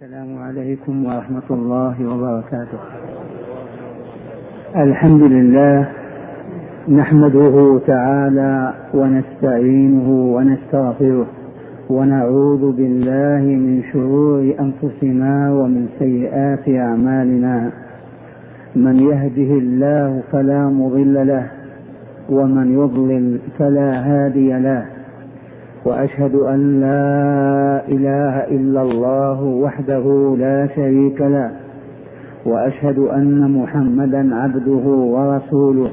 السلام عليكم ورحمة الله وبركاته. الحمد لله نحمده تعالى ونستعينه ونستغفره ونعوذ بالله من شرور أنفسنا ومن سيئات أعمالنا. من يهده الله فلا مضل له ومن يضلل فلا هادي له، وأشهد أن لا إله إلا الله وحده لا شريك له، وأشهد أن محمدا عبده ورسوله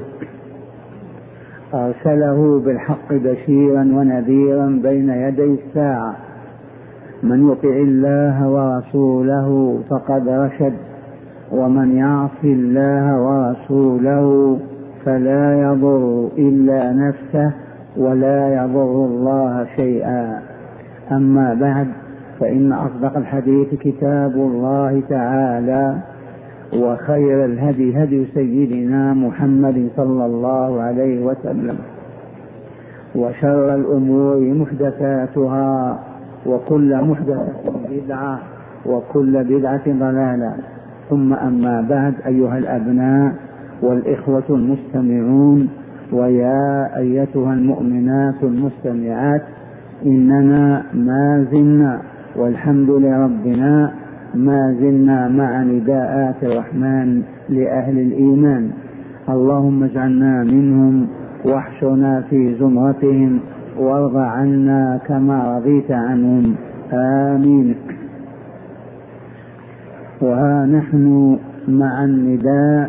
أرسله بالحق بشيرا ونذيرا بين يدي الساعة. من يطع الله ورسوله فقد رشد، ومن يعص الله ورسوله فلا يضر إلا نفسه ولا يضر الله شيئا. أما بعد، فإن أصدق الحديث كتاب الله تعالى، وخير الهدي هدي سيدنا محمد صلى الله عليه وسلم، وشر الأمور محدثاتها، وكل محدثة بدعة، وكل بدعة ضلالة. ثم أما بعد، أيها الأبناء والإخوة المستمعون، ويا أيتها المؤمنات المستمعات، إننا ما زلنا والحمد لربنا ما زلنا مع نداءات الرحمن لأهل الإيمان. اللهم اجعلنا منهم واحشرنا في زمرتهم وارض عنا كما رضيت عنهم، آمين. وها نحن مع النداء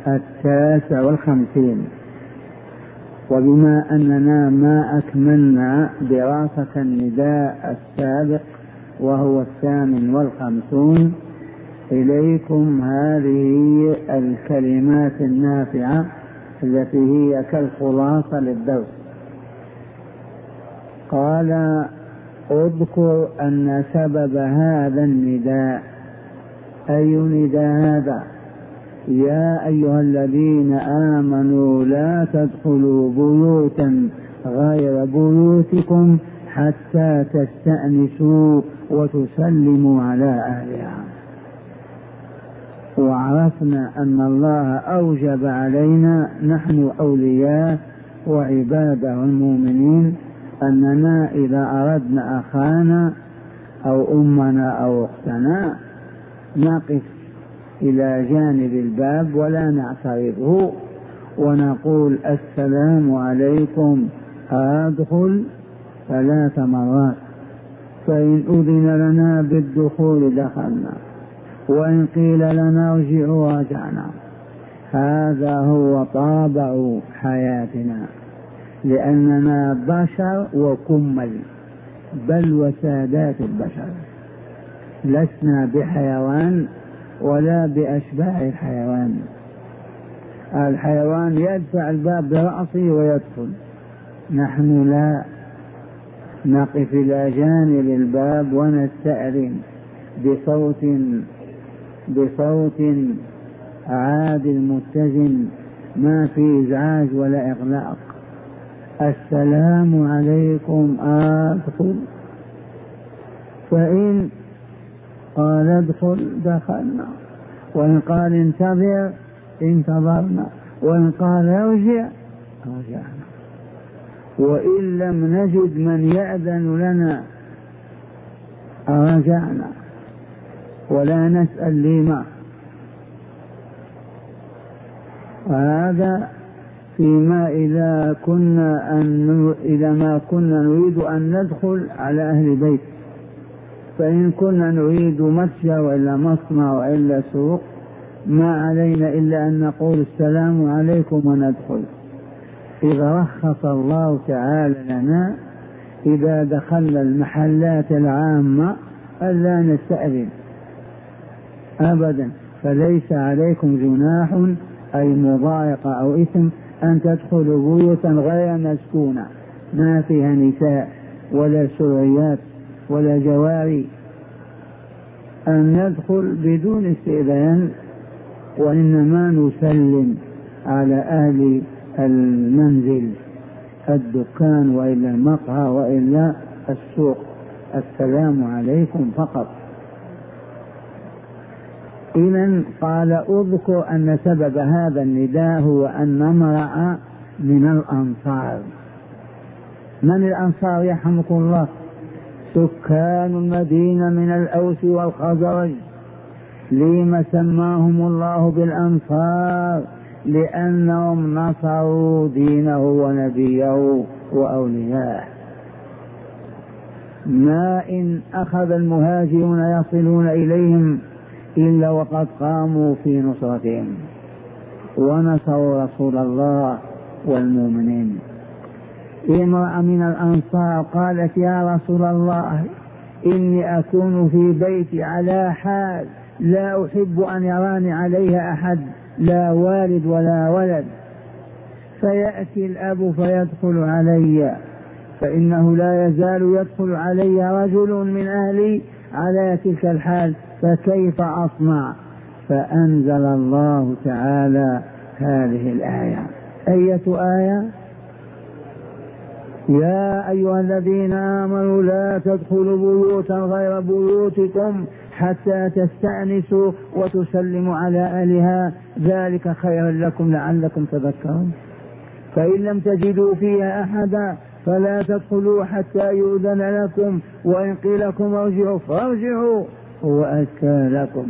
59، وبما أننا ما أكملنا دراسة النداء السابق وهو 58، إليكم هذه الكلمات النافعة التي هي كالخلاصة للدرس. قال: اذكر أن سبب هذا النداء. أي نداء هذا؟ يا أيها الذين آمنوا لا تدخلوا بيوتا غير بيوتكم حتى تستأنسوا وتسلموا على أهلها. وعرفنا أن الله أوجب علينا نحن أولياء وعباده المؤمنين أننا إذا أردنا أخانا أو أمنا أو أختنا نقف إلى جانب الباب ولا نعترضه، ونقول: السلام عليكم، أدخل 3 مرات. فإن أذن لنا بالدخول دخلنا، وإن قيل لنا ارجعوا رجعنا. هذا هو طابع حياتنا، لأننا بشر وكمل، بل وسادات البشر، لسنا بحيوان ولا بأشباه الحيوان. الحيوان يدفع الباب برأسه ويدخل، نحن لا، نقف إلى جانب الباب ونستأذن بصوت عادل متزن، ما في إزعاج ولا إغلاق. السلام عليكم، أدخل. فإن قال ادخل دخلنا، وإن قال انتظر انتظرنا، وإن قال ارجع رجعنا. وإن لم نجد من يأذن لنا رجعنا ولا نسأل لما. وهذا فيما إذا ما كنا نريد أن ندخل على أهل بيت. فإن كنا نريد متجر وإلا مصنع وإلا سوق، ما علينا إلا أن نقول السلام عليكم وندخل. إذا رخص الله تعالى لنا إذا دخلنا المحلات العامة ألا نستأذن أبدا، فليس عليكم جناح أي مضايقة أو إثم أن تدخلوا بيوتا غير مسكونة ما فيها نساء ولا سريات ولا جواري، أن ندخل بدون استئذان، وإنما نسلم على أهل المنزل، الدكان وإلا المقهى وإلا السوق، السلام عليكم فقط. إذن قال اذكر أن سبب هذا النداء هو أن امرأ من الأنصار. من الأنصار يرحمكم الله؟ سكان المدينة من الأوس والخزرج. لما سماهم الله بالأنصار؟ لأنهم نصروا دينه ونبيه وأولياءه. ما إن أخذ المهاجرون يصلون إليهم إلا وقد قاموا في نصرتهم ونصروا رسول الله والمؤمنين. امرأة من الأنصار قالت يا رسول الله إني أكون في بيتي على حال لا أحب أن يراني عليها أحد، لا والد ولا ولد، فيأتي الأب فيدخل علي، فإنه لا يزال يدخل علي رجل من أهلي على تلك الحال، فكيف أصنع؟ فأنزل الله تعالى هذه الآية. أية آية؟ يا أيها الذين آمنوا لا تدخلوا بيوتا غير بيوتكم حتى تستأنسوا وتسلموا على أهلها ذلك خير لكم لعلكم تذكرون. فإن لم تجدوا فيها أحدا فلا تدخلوا حتى يؤذن لكم، وإن قيل لكم ارجعوا فارجعوا هو أزكى لكم.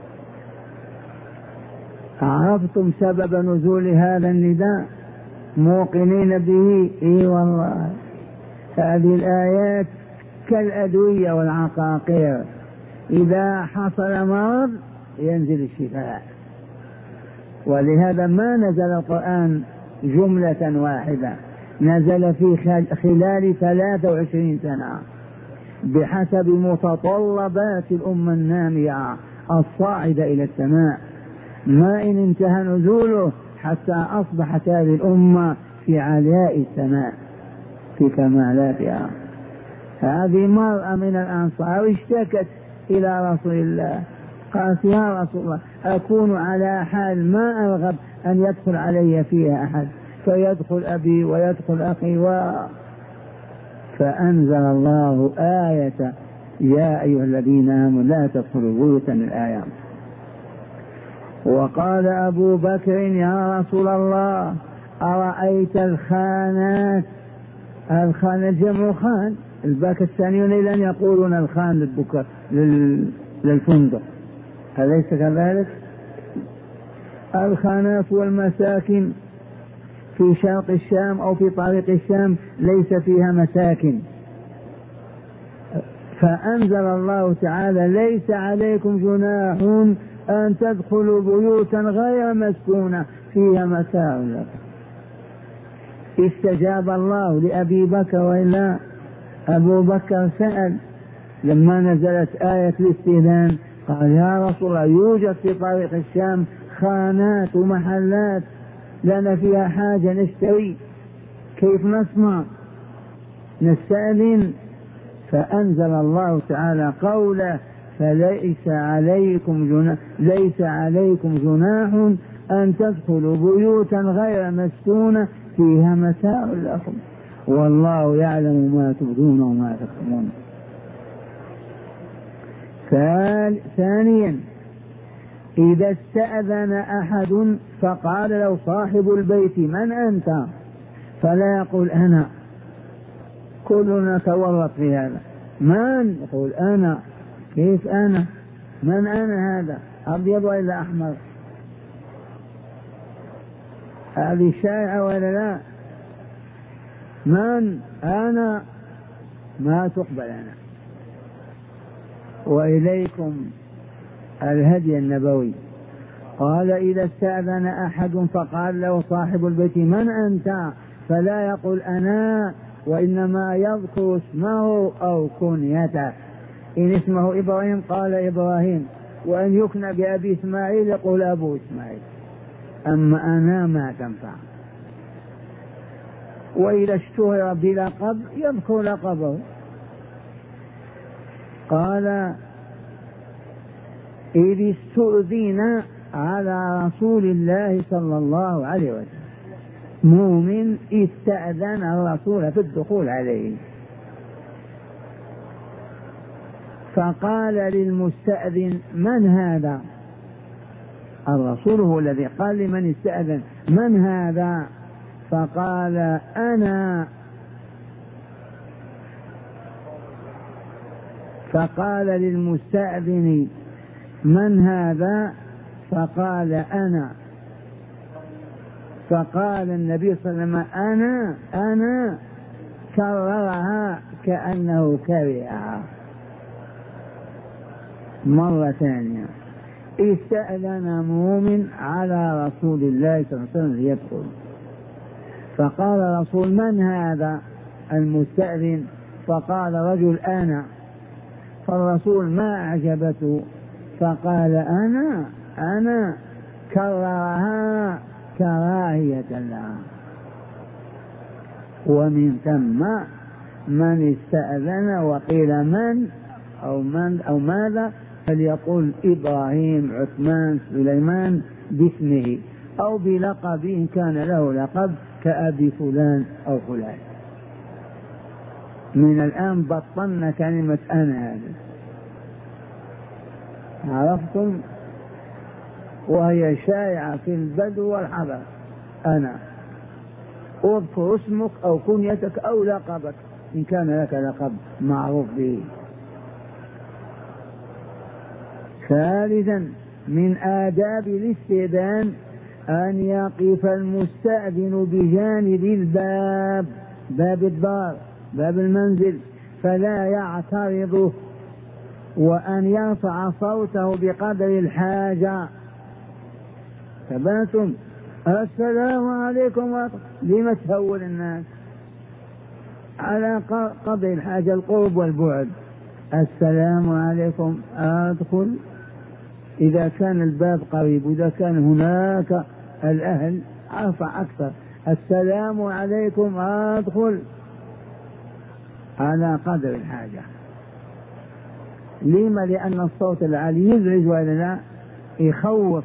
عرفتم سبب نزول هذا النداء؟ موقنين به؟ اي والله. هذه الآيات كالأدوية والعقاقير، إذا حصل مرض ينزل الشفاء. ولهذا ما نزل القرآن جملة واحدة، نزل في خلال 23 سنة بحسب متطلبات الأمة النامية الصاعدة إلى السماء، ما إن انتهى نزوله حتى أصبحت هذه الأمة في علياء السماء في كمالاتها. هذه مرأة من الأنصار اشتكت إلى رسول الله، قالت يا رسول الله أكون على حال ما أرغب أن يدخل علي فيها أحد، فيدخل أبي ويدخل أخي فأنزل الله آية يا أيها الذين آمنوا لا تدخلوا بيوتا الآية. وقال أبو بكر يا رسول الله أرأيت الخانات؟ الخان جمع خان، الباكستانيون الآن يقولون الخان للفندق، أليس كذلك؟ الخانات والمساكن في شرق الشام أو في طريق الشام ليس فيها مساكن. فأنزل الله تعالى ليس عليكم جناح أن تدخلوا بيوتا غير مسكونة فيها متاع لكم. استجاب الله لأبي بكر وإلا أبو بكر سأل لما نزلت آية الاستئذان، قال يا رسول الله يوجد في طريق الشام خانات ومحلات لنا فيها حاجة نشتري، كيف نصنع؟ نستأذن. فأنزل الله تعالى قوله فليس عليكم جناح أن تدخلوا بيوتا غير مسكونة فيها متاع لكم والله يعلم ما تبدون وما تكتمون. ثانيا إذا استأذن أحد فقال له صاحب البيت من أنت؟ فلا يقول أنا، كلنا تورط في هذا، من؟ يقول أنا. كيف أنا؟ من أنا؟ هذا أبيض ولا أحمر؟ هذه شائعة ولا لا؟ من أنا؟ ما تقبل أنا. وإليكم الهدي النبوي، قال إذا استأذن أحد فقال له صاحب البيت من أنت؟ فلا يقول أنا، وإنما يذكر اسمه أو كنيته. إن اسمه إبراهيم قال إبراهيم، وأن يكنى بأبي إسماعيل يقول أبو إسماعيل، أما أنا ما تنفع. وإذا اشتهر بلقب يذكر لقبه. قال إذ استؤذن على رسول الله صلى الله عليه وسلم، مؤمن استأذن الرسول في الدخول عليه، فقال للمستأذن من هذا؟ الرسول هو الذي قال لمن استأذن: من هذا؟ فقال: أنا. فقال للمستأذن: من هذا؟ فقال: أنا. فقال النبي صلى الله عليه وسلم: أنا كررها كأنه كرهها مرة ثانية. استأذن مؤمن على رسول الله صلى الله عليه وسلم ليدخل، فقال الرسول: من هذا المستأذن؟ فقال رجل: أنا. فالرسول ما أعجبته فقال: أنا كررها كراهية لها. ومن ثم من استأذن وقيل من أو ماذا فليقول إبراهيم، عثمان، سليمان باسمه أو بلقب إن كان له لقب كأبي فلان أو فلان. من الآن بطلنا كلمة أنا هذه، عرفتم؟ وهي شائعة في البدو والحضر. أنا اذكر اسمك أو كنيتك أو لقبك إن كان لك لقب معروف به. ثالثا من آداب الاستئذان أن يقف المستأذن بجانب الباب، باب الدار، باب المنزل، فلا يعترضه، وأن يرفع صوته بقدر الحاجة. ثباتم: السلام عليكم، لم تهول الناس؟ على قدر الحاجة، القرب والبعد. السلام عليكم، أدخل. إذا كان الباب قريب وإذا كان هناك الأهل أرفع أكثر: السلام عليكم، أدخل، على قدر الحاجة. لما؟ لأن الصوت العالي يزعج ولا لا؟ يخوف.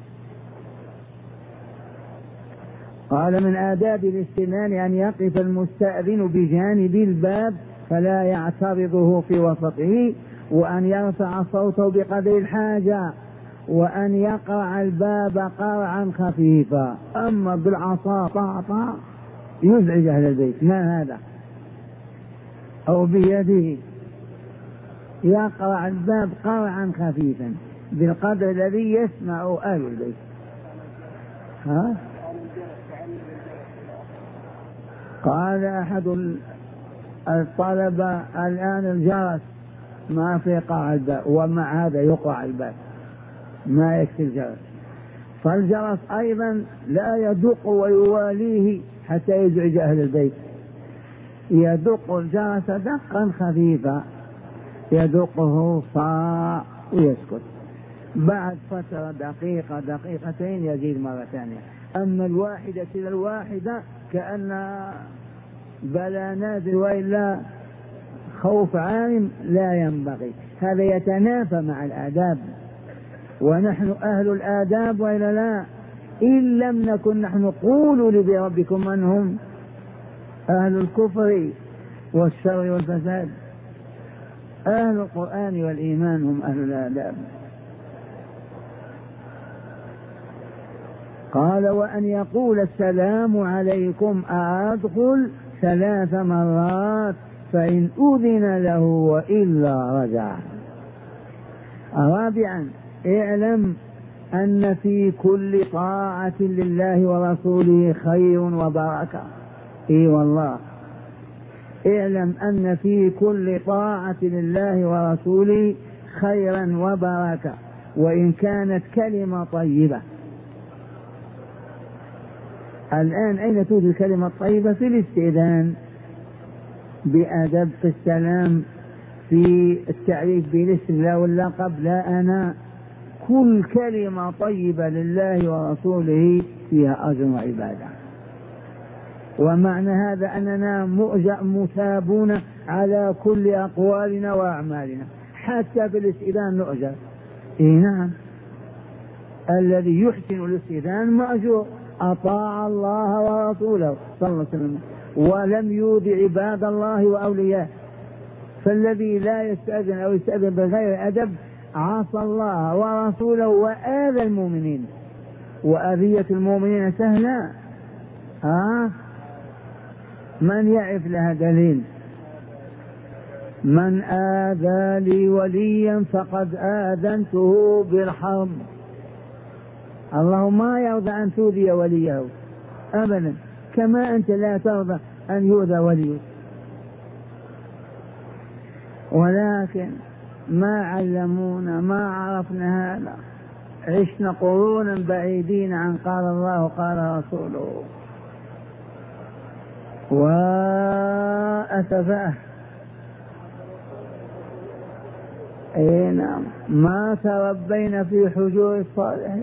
قال: من آداب الاستئذان أن يقف المستأذن بجانب الباب فلا يعترضه في وسطه، وأن يرفع صوته بقدر الحاجة، وأن يقرع الباب قرعا خفيفا. أما بالعصا طعطع يزعج أهل البيت، ما هذا؟ أو بيده يقرع الباب قرعا خفيفا بالقدر الذي يسمع أهل البيت. قال أحد الطلبة: الآن الجرس ما في قاع الباب، ومع هذا يقع الباب، ما يكفي الجرس. فالجرس أيضا لا يدق ويواليه حتى يزعج أهل البيت، يدق الجرس دقا خفيفا، يدقه صاع ويسكت، بعد فترة دقيقة دقيقتين يزيد مرة ثانية. أما الواحدة إلى الواحدة كأن بلا نازل وإلا خوف عالم لا ينبغي. هذا يتنافى مع الآداب، ونحن أهل الآداب وإلا لا؟ إن لم نكن نحن قولوا لربكم من هم أهل الكفر والشر والفساد. أهل القرآن والإيمان هم أهل الآداب. قال: وأن يقول السلام عليكم أدخل 3 مرات فإن أذن له وإلا رجع. رابعا: اعلم أن في كل طاعة لله ورسوله خير وبركة. إي والله، اعلم أن في كل طاعة لله ورسوله خيرا وبركة، وإن كانت كلمة طيبة. الآن أين توجد الكلمة الطيبة؟ في الاستئذان، بأدب، في السلام، في التعريف بالاسم لا واللقب لا أنا. كل كلمة طيبة لله ورسوله فيها أجر وعبادة. ومعنى هذا أننا مثابون على كل أقوالنا وأعمالنا، حتى في الاستئذان نؤجر. نعم، الذي يحسن الاستئذان مأجور، أطاع الله ورسوله صلى الله عليه وسلم ولم يؤذ عباد الله وأولياءه. فالذي لا يستأذن أو يستأذن بغير أدب عصى الله ورسوله وآذى المؤمنين، وأذية المؤمنين سهلة؟ من يعرف لها دليل؟ من آذى لي وليا فقد آذنته بالحرب. الله ما يرضى أن تؤذي وليه أبدا، كما أنت لا ترضى أن يؤذى وليك. ولكن ما علمونا، ما عرفنا هذا، عشنا قرونا بعيدين عن قال الله قال رسوله. وأسفاه نعم، ما تربينا في حجور الصالحين.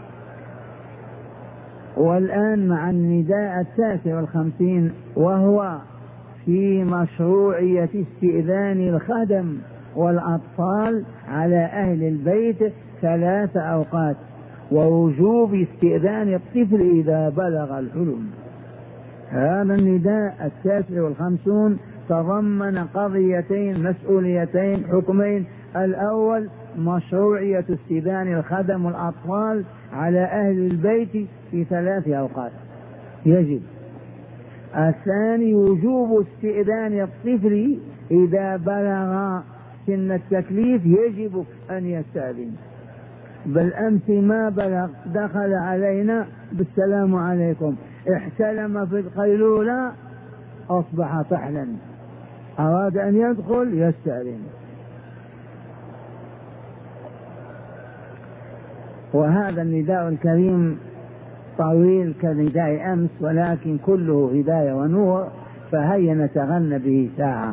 والآن مع النداء 59 وهو في مشروعية استئذان الخدم والأطفال على أهل البيت 3 أوقات، ووجوب استئذان الطفل إذا بلغ الحلم. هذا النداء 59 تضمن قضيتين مسؤوليتين حكمين: الأول مشروعية استئذان الخدم والأطفال على أهل البيت في 3 أوقات يجب. الثاني وجوب استئذان الطفل إذا بلغ سن التكليف، يجب أن يستأذن. بل أمس ما بلغ دخل علينا بالسلام عليكم، احتلم في القيلولة أصبح طحلا، أراد أن يدخل يستأذن. وهذا النداء الكريم طويل كنداء أمس، ولكن كله هداية ونور، فهيا نتغنى به ساعة.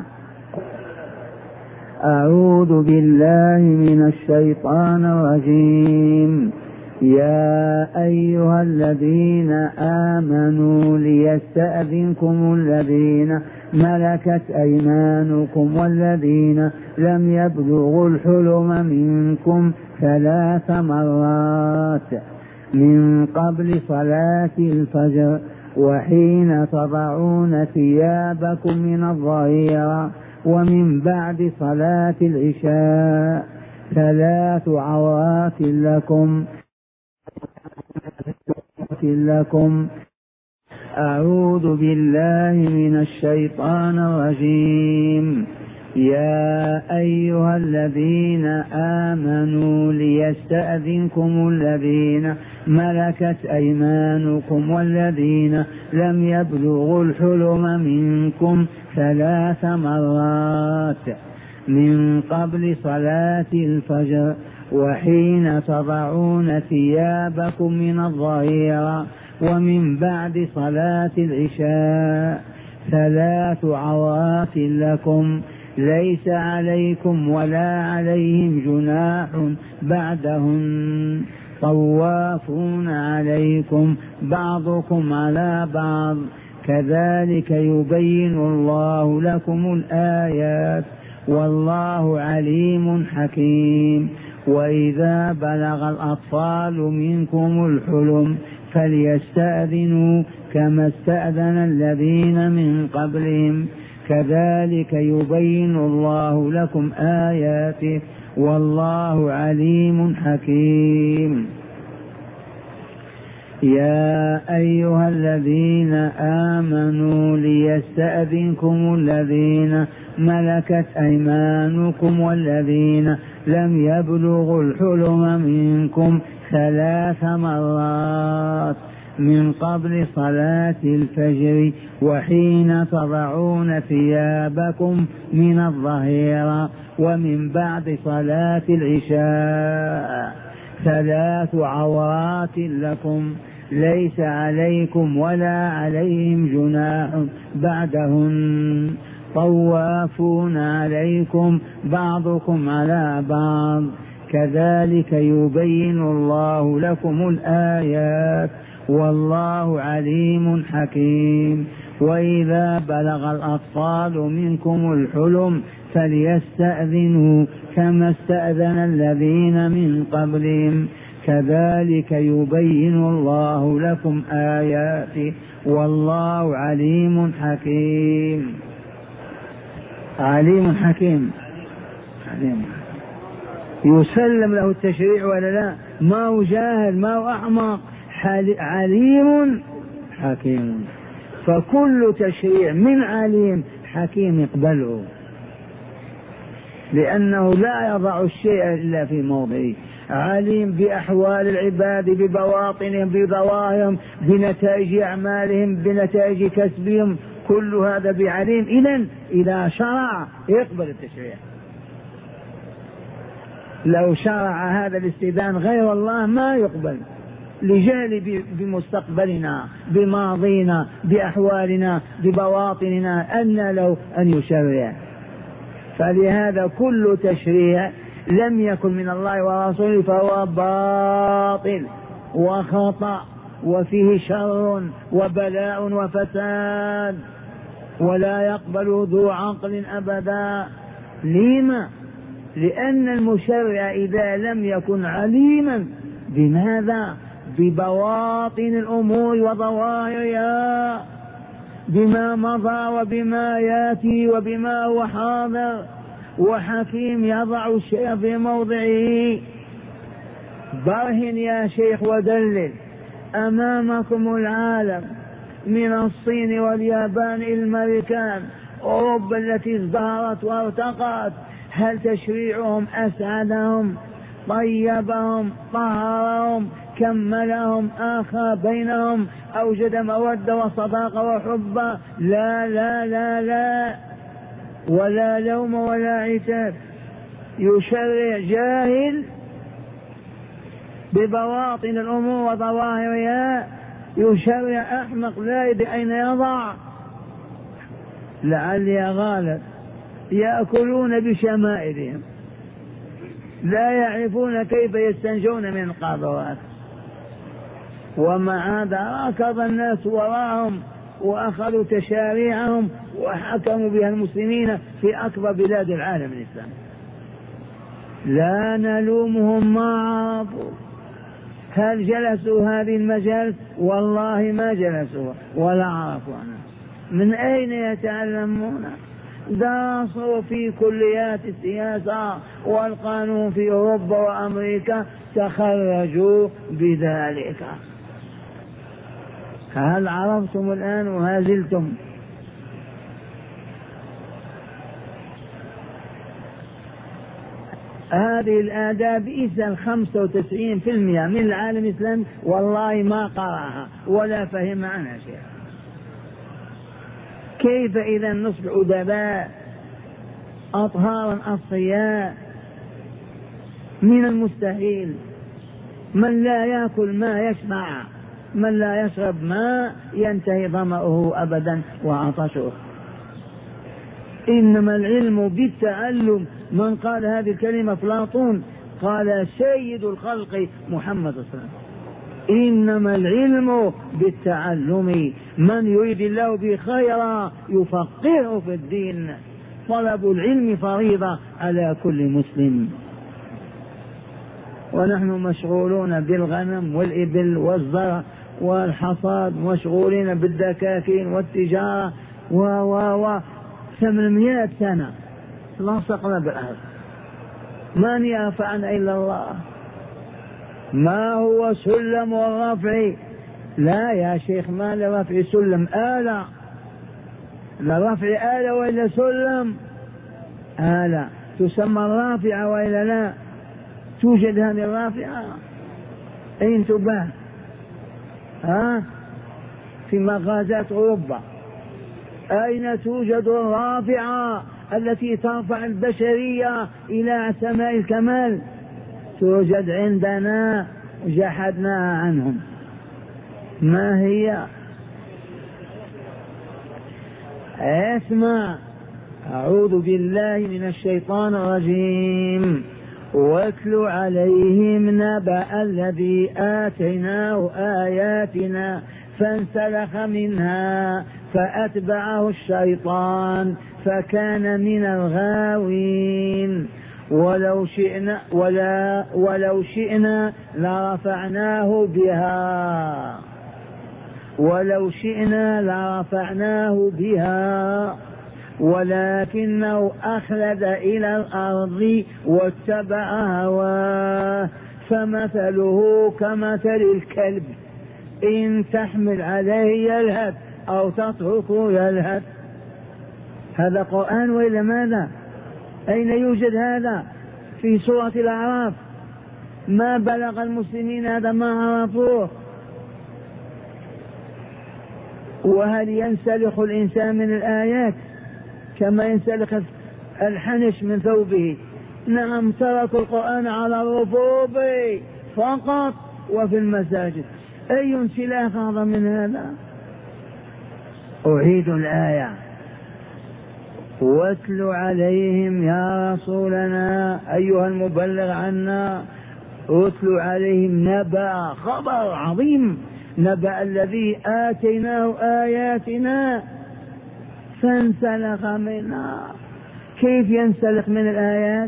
أعوذ بالله من الشيطان الرجيم. يا أيها الذين آمنوا ليستأذنكم الذين ملكت أيمانكم والذين لم يبلغوا الحلم منكم 3 مرات من قبل صلاة الفجر وحين تضعون ثيابكم من الظهيرة ومن بعد صلاة العشاء 3 عورات لكم. أعوذ بالله من الشيطان الرجيم. يا أيها الذين آمنوا ليستأذنكم الذين ملكت أيمانكم والذين لم يبلغوا الحلم منكم 3 مرات من قبل صلاة الفجر وحين تضعون ثيابكم من الظهيرة ومن بعد صلاة العشاء 3 عورات لكم ليس عليكم ولا عليهم جناح بعدهن طوافون عليكم بعضكم على بعض كذلك يبين الله لكم الآيات والله عليم حكيم. وإذا بلغ الأطفال منكم الحلم فليستأذنوا كما استأذن الذين من قبلهم كذلك يبين الله لكم آياته والله عليم حكيم. يا أيها الذين آمنوا ليستأذنكم الذين ملكت أيمانكم والذين لم يبلغوا الحلم منكم 3 مرات من قبل صلاة الفجر وحين تضعون ثيابكم من الظهيرة ومن بعد صلاة العشاء 3 عورات لكم ليس عليكم ولا عليهم جناح بعدهن طوافون عليكم بعضكم على بعض كذلك يبين الله لكم الآيات والله عليم حكيم. وإذا بلغ الأطفال منكم الحلم فليستأذنوا كما استأذن الذين من قبلهم كذلك يبين الله لكم آياته والله عليم حكيم. عليم حكيم. يسلم له التشريع ولا لا؟ ما هو جاهل، ما هو أحمق، عليم حكيم. فكل تشريع من عليم حكيم يقبله، لأنه لا يضع الشيء إلا في موضعه. عليم بأحوال العباد، ببواطنهم، بظواهرهم، بنتائج أعمالهم، بنتائج كسبهم، كل هذا بعليم. إذن إذا شرع يقبل التشريع. لو شرع هذا الاستئذان غير الله ما يقبل، لجهل بمستقبلنا، بماضينا، بأحوالنا، ببواطننا، أن له أن يشرع. فلهذا كل تشريع لم يكن من الله ورسوله فهو باطل وخطأ وفيه شر وبلاء وفساد، ولا يقبل ذو عقل أبدا. لما؟ لأن المشرع إذا لم يكن عليما بماذا؟ ببواطن الأمور وظواهرها، بما مضى وبما ياتي وبما هو حاضر. وحكيم يضع الشيء في موضعه. برهن يا شيخ ودلل. أمامكم العالم من الصين واليابان إلى الأمريكان، أوروبا التي ازدهرت وارتقت، هل تشريعهم أسعدهم، طيبهم، طهرهم، كملهم، آخى بينهم، أوجد مودة وصداقة وحب؟ لا لا لا لا، ولا لوم ولا عتاب. يشرع جاهل ببواطن الأمور وظواهرها، يشرع أحمق لا يدري أين يضع. لعلي غالب يأكلون بشمائلهم، لا يعرفون كيف يستنجون من القاذورات، ومع هذا ركض الناس وراهم وأخذوا تشاريعهم وحكموا بها المسلمين في أكبر بلاد العالم الإسلامي. لا نلومهم، ما عرفوا. هل جلسوا هذه المجالس؟ والله ما جلسوا ولا عرفوا عنها. من أين يتعلمون؟ درسوا في كليات السياسة والقانون في أوروبا وأمريكا، تخرجوا بذلك. هل عرفتم الآن وهل زلتم؟ هذه الآداب إذا 95% من العالم الإسلامي والله ما قرأها ولا فهم عنها شيء. كيف إذا نصبح أدباء أطهارا أصفياء؟ من المستحيل. من لا يأكل ما يشبع، من لا يشرب ما ينتهي ظمأه أبدا وعطشه. إنما العلم بالتعلم. من قال هذه الكلمة أفلاطون، قال سيد الخلق محمد صلى الله عليه وسلم: إنما العلم بالتعلم، من يريد الله به خيرا يفقهه في الدين. طلب العلم فريضة على كل مسلم. ونحن مشغولون بالغنم والإبل والزرع والحصاد، مشغولين بالدكاكين والتجارة 800 سنة لصقنا بالأرض، من يرفعنا إلا الله. ما هو سلم الرفع؟ لا يا شيخ، ما لرفع سلم آلة، لرفع آلة وإلا سلم آلة تسمى الرافعة وإلا لا؟ توجد هذه الرافعة؟ أين تباع؟ في مغازات أوروبا. أين توجد الرافعة التي ترفع البشرية إلى سماء الكمال؟ توجد عندنا، جحدناها عنهم. ما هي؟ اسمع: أعوذ بالله من الشيطان الرجيم. واتل عليهم نبأ الذي آتيناه آياتنا فانسلخ منها فأتبعه الشيطان فكان من الغاوين. ولو شئنا لرفعناه بها، ولو شئنا لرفعناه بها، ولكنه أخلد إلى الأرض واتبع هواه، فمثله كمثل الكلب إن تحمل عليه يلهث أو تتركه يلهث. هذا قرآن وإلا ماذا؟ أين يوجد هذا؟ في سورة الأعراف. ما بلغ المسلمين هذا ما عرفوه. وهل ينسلخ الإنسان من الآيات كما ينسلخ الحنش من ثوبه؟ نعم، تركوا القرآن على الرفوف فقط وفي المساجد. أي انسلاخ أعظم من هذا؟ أعيد الآية: واتل عليهم يا رسولنا أيها المبلغ عنا، اتل عليهم نبأ، خبر عظيم، نبأ الذي آتيناه آياتنا فانسلخ منها. كيف ينسلخ من الآيات؟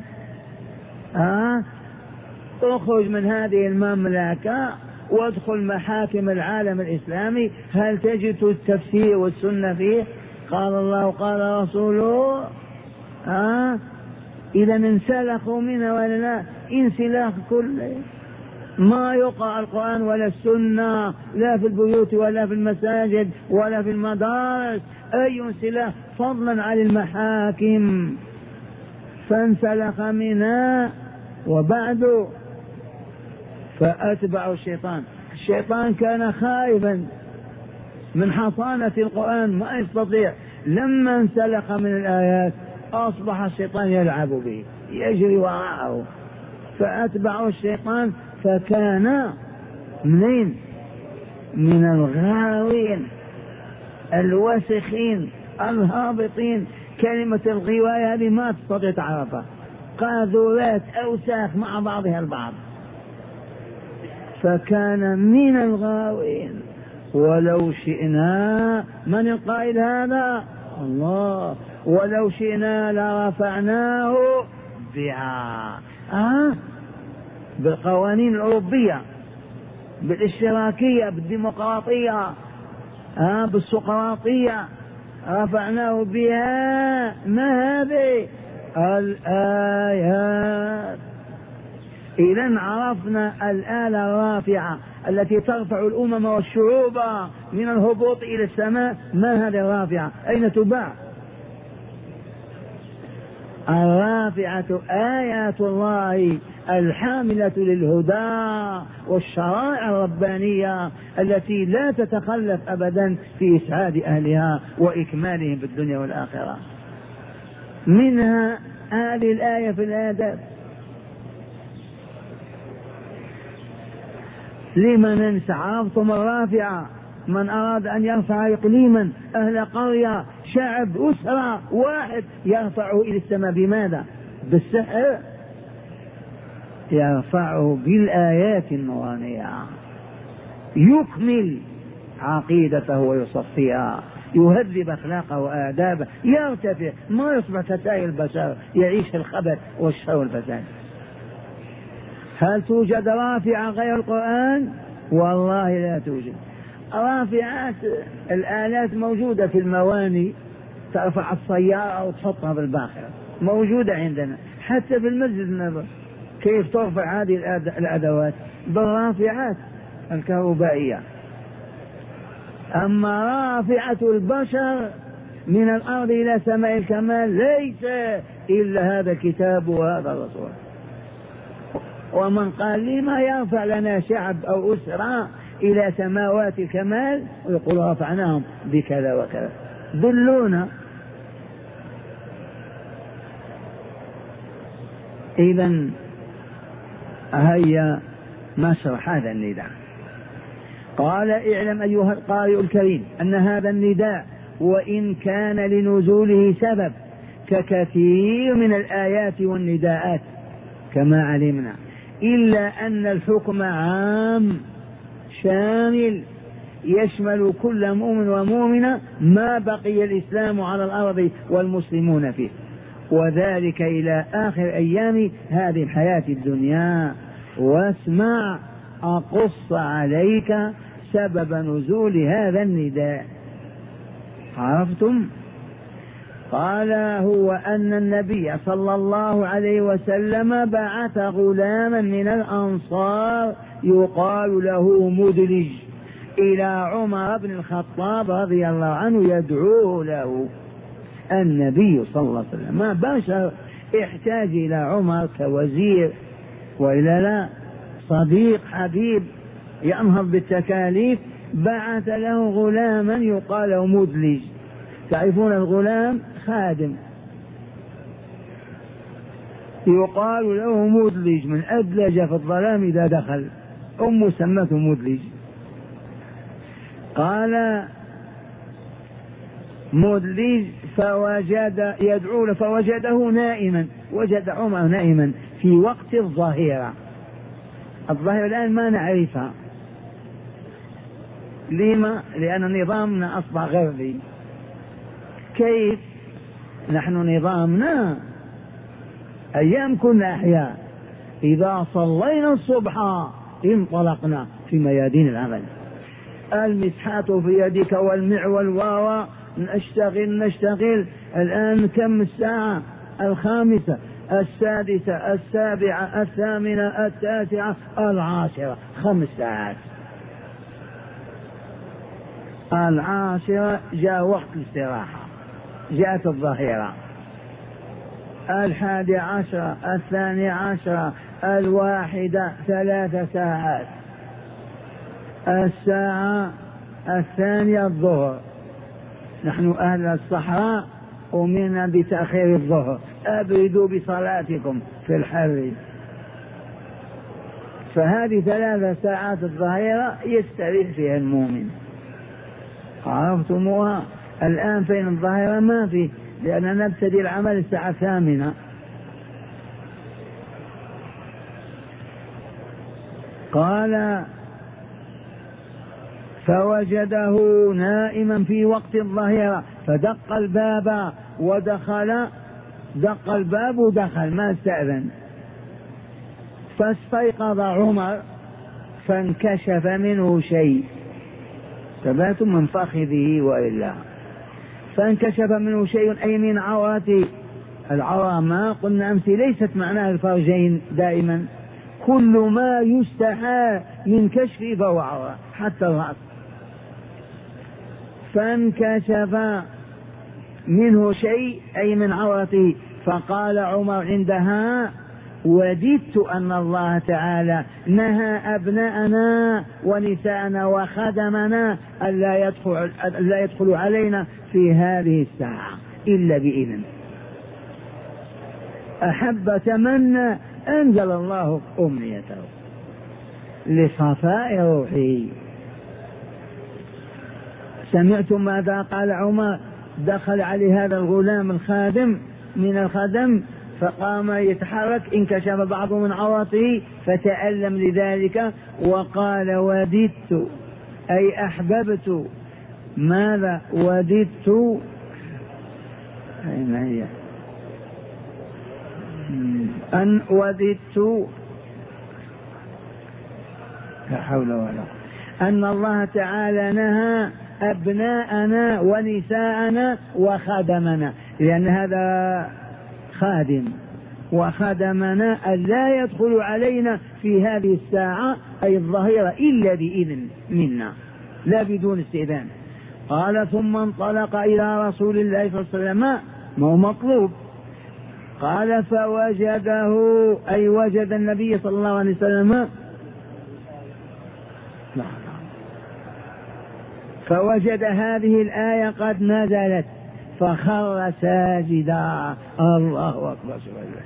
اخرج من هذه المملكة وادخل محاكم العالم الإسلامي، هل تجد التفسير والسنة فيه؟ قال الله قال رسوله. إذا انسلخوا منها ولا لا؟ انسلاخ كله، ما يقرأ القرآن ولا السنة لا في البيوت ولا في المساجد ولا في المدارس. أي انسلاخ فضلا عن المحاكم. فانسلخ منها وبعد فأتبع الشيطان. الشيطان كان خائفا من حصانة القرآن ما يستطيع، لما انسلخ من الآيات أصبح الشيطان يلعب به يجري وراءه. فأتبع الشيطان فكان من الغاوين الوسخين الهابطين. كلمة الغواية هذه ما تستطيع تعرفها، قاذورات أوساخ مع بعضها البعض. فكان من الغاوين. ولو شئنا، من القائل هذا؟ الله. ولو شئنا لرفعناه بها، بالقوانين الأوروبية، بالاشتراكية، بالديمقراطية، بالسقراطية، رفعناه بها. ما هذه الآيات؟ إذن عرفنا الآلة الرافعة التي ترفع الأمم والشعوب من الهبوط إلى السماء. ما هذه الرافعة؟ أين تباع؟ الرافعة آيات الله الحاملة للهدى والشرائع الربانية التي لا تتخلف أبدا في إسعاد أهلها وإكمالهم في الدنيا والآخرة. منها هذه الآية في الآداب: لما ننسى؟ عرفتم الرافعة؟ من أراد أن يرفع إقليما، أهل قرية، شعب، أسرة واحد، يرفعه إلى السماء بماذا؟ بالسحر؟ يرفعه بالآيات النورانية، يكمل عقيدته ويصفيها، يهذب أخلاقه وآدابه، يرتفع، ما يصبح كسائر البشر يعيش الخبث والشر والفساد. هل توجد رافعة غير القرآن؟ والله لا توجد. رافعات الآلات موجودة في المواني، ترفع السيارة وتحطها بالباخرة، موجودة عندنا حتى في المسجد النبوي. كيف ترفع هذه الأدوات؟ بالرافعات الكهربائية. أما رافعة البشر من الأرض إلى سماء الكمال ليس إلا هذا الكتاب وهذا الرسول. ومن قال لي ما يرفع لنا شعب أو أسرة إلى سماوات الكمال ويقول رفعناهم بكذا وكذا، دلونا. إذن هيا نشرح هذا النداء. قال: اعلم أيها القارئ الكريم أن هذا النداء وإن كان لنزوله سبب ككثير من الآيات والنداءات كما علمنا، إلا أن الحكم عام شامل يشمل كل مؤمن ومؤمنة ما بقي الإسلام على الأرض والمسلمون فيه، وذلك إلى آخر أيام هذه الحياة الدنيا. واسمع أقص عليك سبب نزول هذا النداء. عرفتم؟ قال هو أن النبي صلى الله عليه وسلم بعث غلاما من الأنصار يقال له مدلج إلى عمر بن الخطاب رضي الله عنه يدعوه له. النبي صلى الله عليه وسلم ما بشر احتاج إلى عمر كوزير وإلا لا، صديق حبيب ينهض بالتكاليف، بعث له غلاما يقال له مدلج. تعرفون الغلام خادم يقال له مدلج، من أدلج في الظلام إذا دخل، أم سمته مدلج. قال مدلج فوجد يدعو له فوجده نائما، وجد عمر نائما في وقت الظهيرة. الظهيرة الآن ما نعرفها، لما؟ لأن نظامنا أصبح غربي. كيف؟ نحن نظامنا أيام كنا أحياء، إذا صلينا الصبح انطلقنا في ميادين العمل، المسحات في يدك والمعول واو، نشتغل. الآن كم الساعة؟ 5، 6، 7، 8، 9، 10، 5 ساعات. 10 جاء وقت الاستراحة، جاءت الظهيرة. 11، 12، 1، 3 ساعات. الساعة 2 الظهر. نحن أهل الصحراء أمرنا بتأخير الظهر، أبردوا بصلاتكم في الحر. فهذه 3 ساعات الظهيرة يستريح فيها المؤمن. عرفتموها؟ الآن فين الظهيرة؟ ما في، لأننا نبتدي العمل الساعة 8. قال فوجده نائما في وقت الظهيرة فدق الباب ودخل، دق الباب ودخل ما استأذن. فاستيقظ عمر فانكشف منه شيء، تباتم من فخذه وإلا، فانكشف منه شيء أي من عورته. العورة ما قلنا أمس ليست معناها الفرجين دائما، كل ما يستحى من كشفه فهو عورة حتى الرأس. فانكشف منه شيء أي من عورته. فقال عمر عندها وددت أن الله تعالى نهى أبناءنا ونساءنا وخدمنا ألا يدخلوا علينا في هذه الساعة إلا بإذن. أحب تمنى أنزل الله أمنيته لصفاء روحه. سمعتم ماذا قال عمر؟ دخل عليه هذا الغلام الخادم من الخدم فقام يتحرك، انكشف بعض من عورته فتألم لذلك، وقال وددت أي أحببت. ماذا وددت؟ أين هي؟ أن وددت لا حول ولا قوة أن الله تعالى نهى أبناءنا ونساءنا وخدمنا، لأن هذا خادم وخدمنا ألا يدخل علينا في هذه الساعة أي الظهيرة إلا بإذن منا لا بدون استئذان. قال ثم انطلق إلى رسول الله صلى الله عليه وسلم، ما هو مطلوب. قال فوجده أي وجد النبي صلى الله عليه وسلم، فوجد هذه الآية قد نزلت فخر ساجدا. الله أكبر.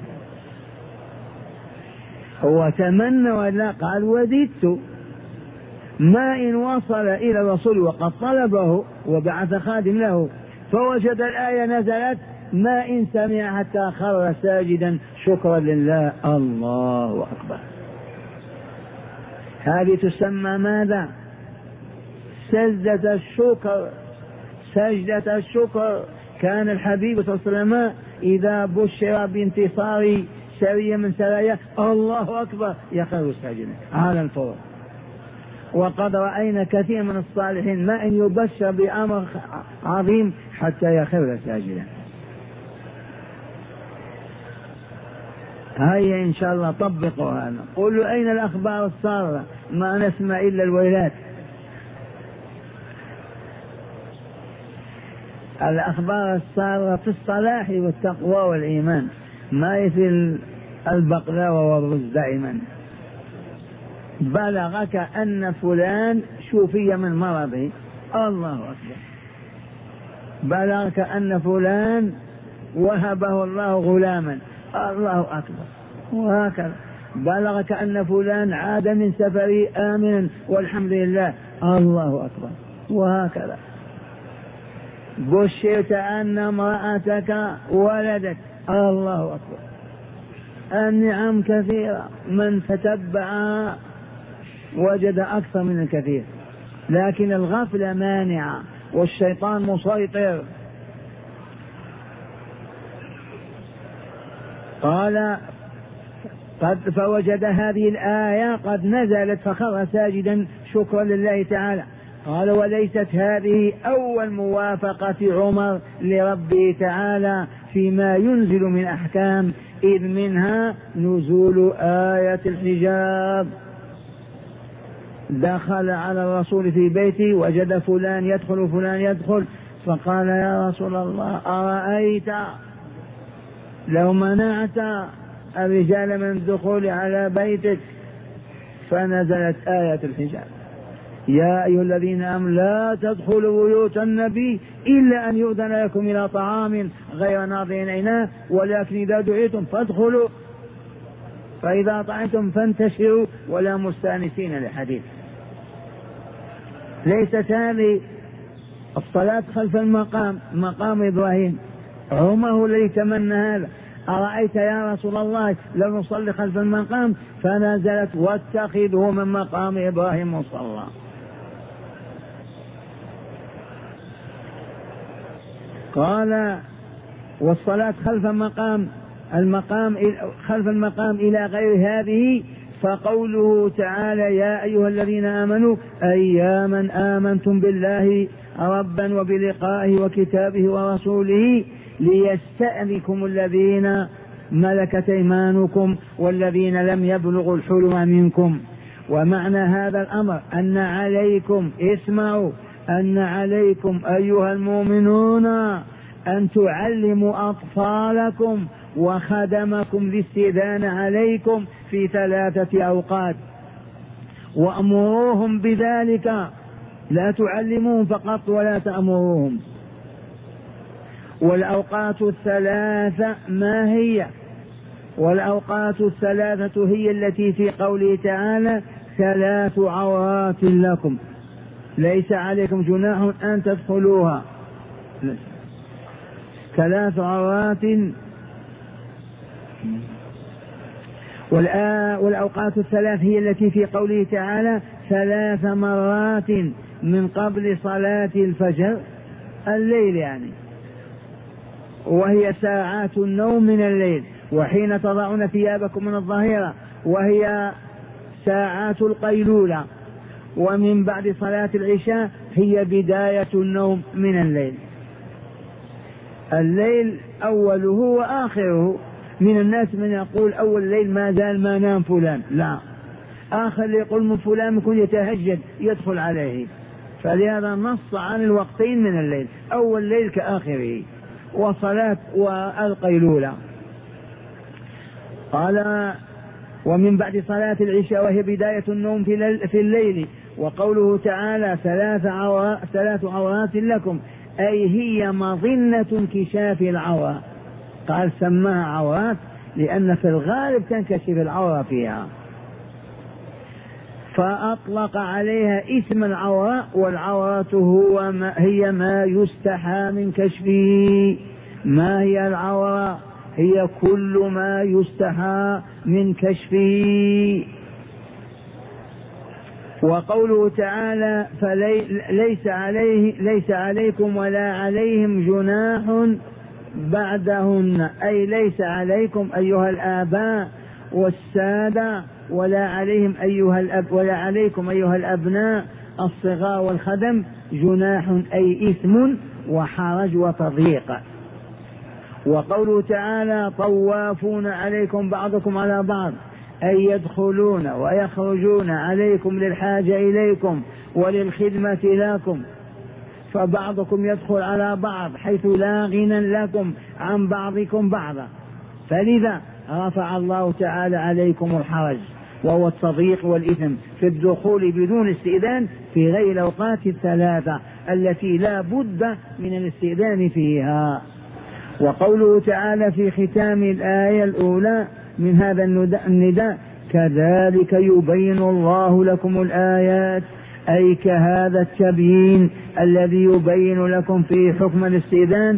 هو تمنى ولا قال وددت، ما إن وصل إلى الرسول وقد طلبه وبعث خادم له فوجد الآية نزلت، ما إن سمع حتى خر ساجدا شكرا لله. الله أكبر. هذه تسمى ماذا؟ سجدة الشكر. سجدة الشكر. كان الحبيب صلى الله عليه وسلم إذا بشر بانتصار سرية من سرايا الله أكبر يخر ساجدا على الفور. وقد رأينا كثير من الصالحين ما إن يبشر بأمر عظيم حتى يخر ساجدا. هيا إن شاء الله طبقوا هذا، قولوا أين الأخبار السارة؟ ما نسمع إلا الويلات. الأخبار السارة في الصلاح والتقوى والإيمان، ما يثل البقلاوة والرز دائما. بلغك أن فلان شوفي من مرضه، الله أكبر. بلغك أن فلان وهبه الله غلاما، الله أكبر. وهكذا بلغك أن فلان عاد من سفره آمنا والحمد لله، الله أكبر. وهكذا بشرت أن امرأتك ولدت، الله أكبر. النعم كثيرة، من تتبع وجد أكثر من الكثير، لكن الغفلة مانعة والشيطان مسيطر. قال قد فوجد هذه الآية قد نزلت فخر ساجدا شكرا لله تعالى. قال وليست هذه أول موافقة عمر لربه تعالى فيما ينزل من أحكام، إذ منها نزول آية الحجاب. دخل على الرسول في بيته وجد فلان يدخل فلان يدخل، فقال يا رسول الله أرأيت لو منعت الرجال من الدخول على بيتك؟ فنزلت آية الحجاب: يا أيها الذين آمنوا لا تدخلوا بيوت النبي إلا أن يؤذن لكم إلى طعام غير ناظرين إناه ولكن إذا دعيتم فادخلوا فإذا طعمتم فانتشروا ولا مستأنسين لحديث. ليست هذه الصلاة خلف المقام، مقام إبراهيم، عمر الذي تمنى هذا. أرأيت يا رسول الله لو نصلي خلف المقام؟ فنزلت واتخذه من مقام إبراهيم مصلى. قال والصلاة خلف خلف المقام إلى غير هذه، فقوله تعالى: يا أيها الذين آمنوا أي يا من آمنتم بالله ربا وبلقائه وكتابه ورسوله ليستأذنكم الذين ملكت أيمانكم والذين لم يبلغوا الحلم منكم. ومعنى هذا الأمر أن عليكم، اسمعوا، أن عليكم أيها المؤمنون أن تعلموا أطفالكم وخدمكم الاستئذان عليكم في 3 أوقات، وأمروهم بذلك، لا تعلموهم فقط ولا تأمروهم. والأوقات 3 ما هي؟ والأوقات 3 هي التي في قوله تعالى: 3 عورات لكم ليس عليكم جناح أن تدخلوها. 3 عورات. والأوقات 3 هي التي في قوله تعالى: 3 مرات من قبل صلاة الفجر، الليل يعني، وهي ساعات النوم من الليل، وحين تضعون ثيابكم من الظهيرة، وهي ساعات القيلولة، ومن بعد صلاة العشاء هي بداية النوم من الليل. الليل أوله وآخره. من الناس من يقول أول الليل ما زال ما نام فلان، لا، آخر اللي يقول من فلان يكون يتهجد يدخل عليه. فلهذا نص عن الوقتين من الليل، أول الليل كآخره، وصلاة والقيلولة. قال: ومن بعد صلاة العشاء وهي بداية النوم في الليل. وقوله تعالى: 3 عورات لكم، أي هي مظنة انكشاف العورة. قال سماها عورات لأن في الغالب تنكشف العورة فيها، فأطلق عليها اسم العورة. والعورة هي ما يستحى من كشفه. ما هي العورة؟ هي كل ما يستحى من كشفه. وقوله تعالى: ليس عليكم ولا عليهم جناح بعدهن، أي ليس عليكم أيها الآباء والسادة ولا عليكم أيها الأبناء الصغار والخدم جناح، أي إثم وحرج وتضييق. وقوله تعالى طوافون عليكم بعضكم على بعض، أي يدخلون ويخرجون عليكم للحاجة إليكم وللخدمة لكم، فبعضكم يدخل على بعض حيث لا غنى لكم عن بعضكم بعضا، فلذا رفع الله تعالى عليكم الحرج وهو التضييق والإثم في الدخول بدون استئذان في غير الأوقات الثلاثة التي لا بد من الاستئذان فيها. وقوله تعالى في ختام الآية الأولى من هذا النداء كذلك يبين الله لكم الآيات، أي كهذا التبيين الذي يبين لكم في حكم الاستئذان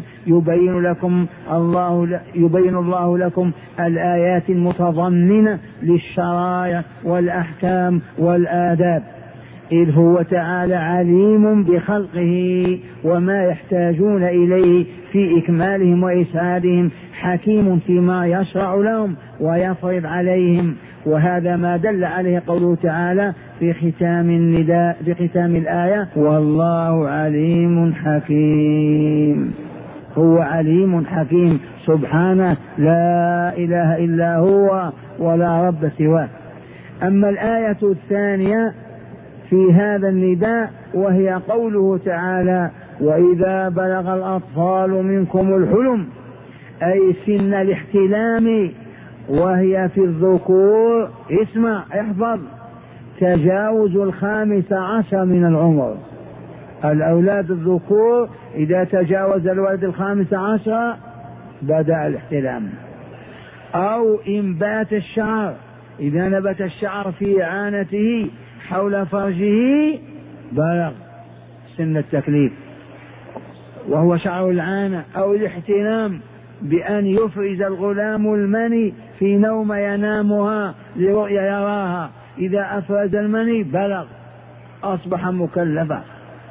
يبين الله لكم الآيات المتضمنة للشرائع والأحكام والآداب، إذ هو تعالى عليم بخلقه وما يحتاجون إليه في إكمالهم وإسعادهم، حكيم فيما يشرع لهم ويفرض عليهم. وهذا ما دل عليه قوله تعالى في ختام النداء بختام الآية والله عليم حكيم. هو عليم حكيم سبحانه لا إله إلا هو ولا رب سواه. أما الآية الثانية في هذا النداء وهي قوله تعالى وإذا بلغ الأطفال منكم الحلم، أي سن الاحتلام، وهي في الذكور اسمع احفظ تجاوز 15 من العمر. الأولاد الذكور إذا تجاوز الولد 15 بدأ الاحتلام، أو إنبات الشعر، إذا نبت الشعر في عانته حول فرجه بلغ سن التكليف وهو شعر العانة، أو الاحتلام بأن يفرز الغلام المني في نوم ينامها لرؤيا يراها، إذا أفرز المني بلغ أصبح مكلفا.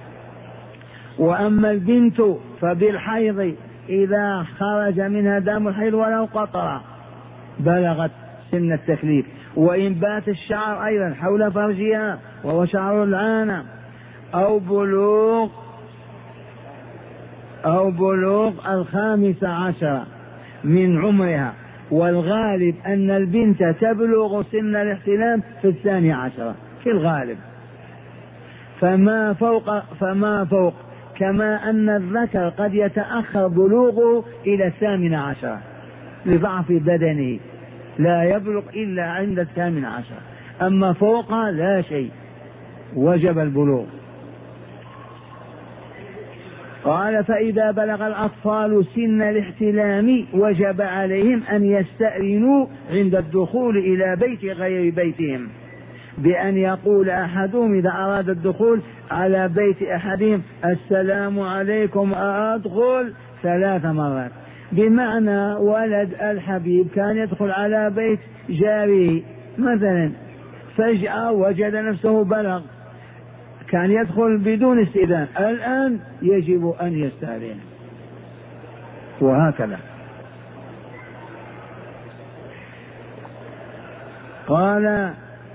وأما البنت فبالحيض إذا خرج منها دم الحيض ولو قطرة بلغت سن التكليف. وإنبات الشعر أيضا حول فرجها وهو شعر العانة، أو بلوغ 15 من عمرها، والغالب أن البنت تبلغ سن الاحتلام في 12 في الغالب، فما فوق كما أن الذكر قد يتأخر بلوغه إلى 18 لضعف بدنه لا يبلغ إلا عند 18، أما فوق لا شيء وجب البلوغ. قال فإذا بلغ الأطفال سن الاحتلام وجب عليهم أن يستأذنوا عند الدخول إلى بيت غير بيتهم، بأن يقول أحدهم إذا أراد الدخول على بيت أحدهم السلام عليكم أدخل 3 مرات، بمعنى ولد الحبيب كان يدخل على بيت جاره مثلا فجأة وجد نفسه بلغ، كان يدخل بدون استئذان، الآن يجب أن يستأذن، وهكذا. قال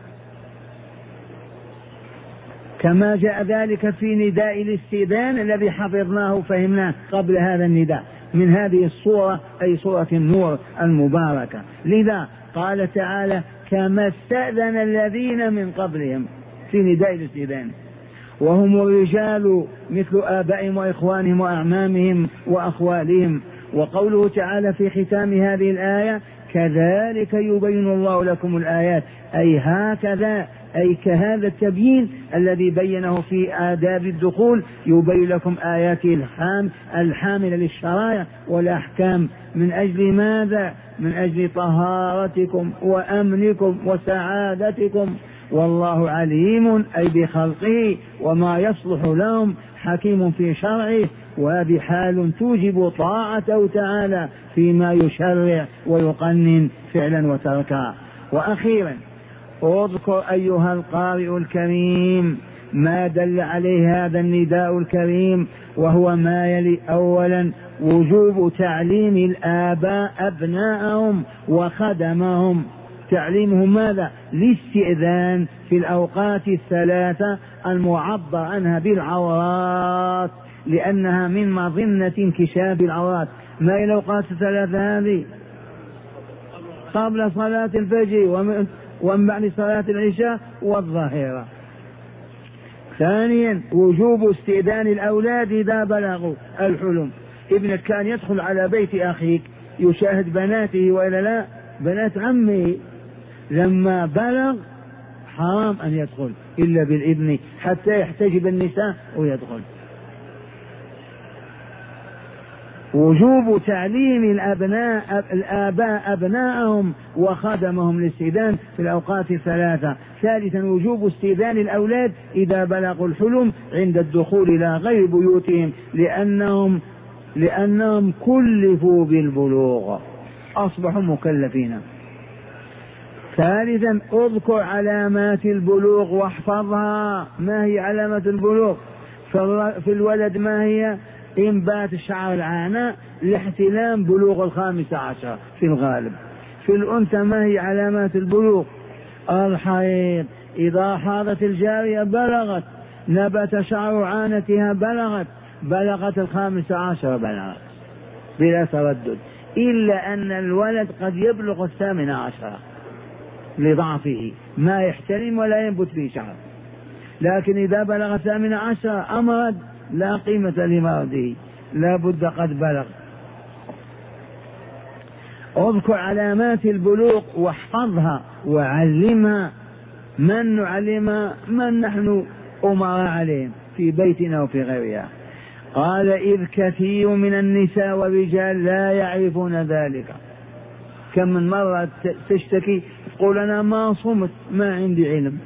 كما جاء ذلك في نداء الاستئذان الذي حفظناه فهمناه قبل هذا النداء من هذه الصورة، أي صورة النور المباركة. لذا قال تعالى كما استأذن الذين من قبلهم في نداء الاستئذان، وهم الرجال مثل آبائهم وإخوانهم وأعمامهم وأخوالهم. وقوله تعالى في ختام هذه الآية كذلك يبين الله لكم الآيات، أي هكذا، أي كهذا التبيين الذي بينه في آداب الدخول يبين لكم آياته الحاملة للشرائع والأحكام. من أجل ماذا؟ من أجل طهارتكم وأمنكم وسعادتكم، والله عليم أي بخلقه وما يصلح لهم، حكيم في شرعه، وهذه حال توجب طاعته تعالى فيما يشرع ويقنن فعلا وتركا. وأخيرا اذكر أيها القارئ الكريم ما دل عليه هذا النداء الكريم، وهو ما يلي: أولا وجوب تعليم الآباء أبناءهم وخدمهم، تعليمهم ماذا؟ الاستئذان في الأوقات الثلاثة المعبر عنها بالعورات، لأنها من مظنة انكشاف العورات. ما هي الأوقات الثلاثة هذه؟ قبل صلاة الفجر ومن بعد صلاة العشاء والظهيرة. ثانيا وجوب استئذان الأولاد إذا بلغوا الحلم. ابنك كان يدخل على بيت أخيك يشاهد بناته وإلا لا، بنات عمه، لما بلغ حرام أن يدخل إلا بالإذن حتى يحتجب النساء ويدخل. وجوب تعليم الآباء أبناءهم وخدمهم للاستئذان في الأوقات الثلاثة. ثالثا وجوب استئذان الأولاد إذا بلغوا الحلم عند الدخول إلى غير بيوتهم لأنهم كلفوا بالبلوغ، أصبحوا مكلفين. ثالثا اذكر علامات البلوغ واحفظها. ما هي علامة البلوغ؟ في الولد ما هي؟ إنبات الشعر العاناء لاحتلام بلوغ 15 في الغالب. في الأنثى ما هي علامات البلوغ؟ الحيض، إذا حاضت الجارية بلغت، نبت شعر عانتها بلغت 15 بلغت بلا تردد، إلا أن الولد قد يبلغ 18 لضعفه، ما يحترم ولا ينبت فيه شعر. لكن إذا بلغ 18 أمرض لا قيمة لمرضه، لا بد قد بلغ. اذكر علامات البلوغ واحفظها وعلمها. من نعلمها؟ من نحن أمراء عليهم في بيتنا وفي غيرها. قال إذ كثير من النساء والرجال لا يعرفون ذلك. كم من مرة تشتكي تقول أنا ما صمت، ما عندي علم،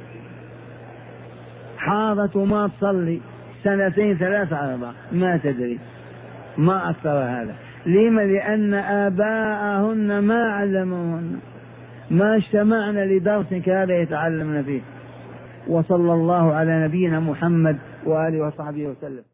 حاضت وما تصلي 2 3 4 ما تدري، ما أكثر هذا. لما؟ لأن آباءهن ما علموهن، ما اجتمعنا لدرس كهذا يتعلمن فيه. وصلى الله على نبينا محمد وآله وصحبه وسلم.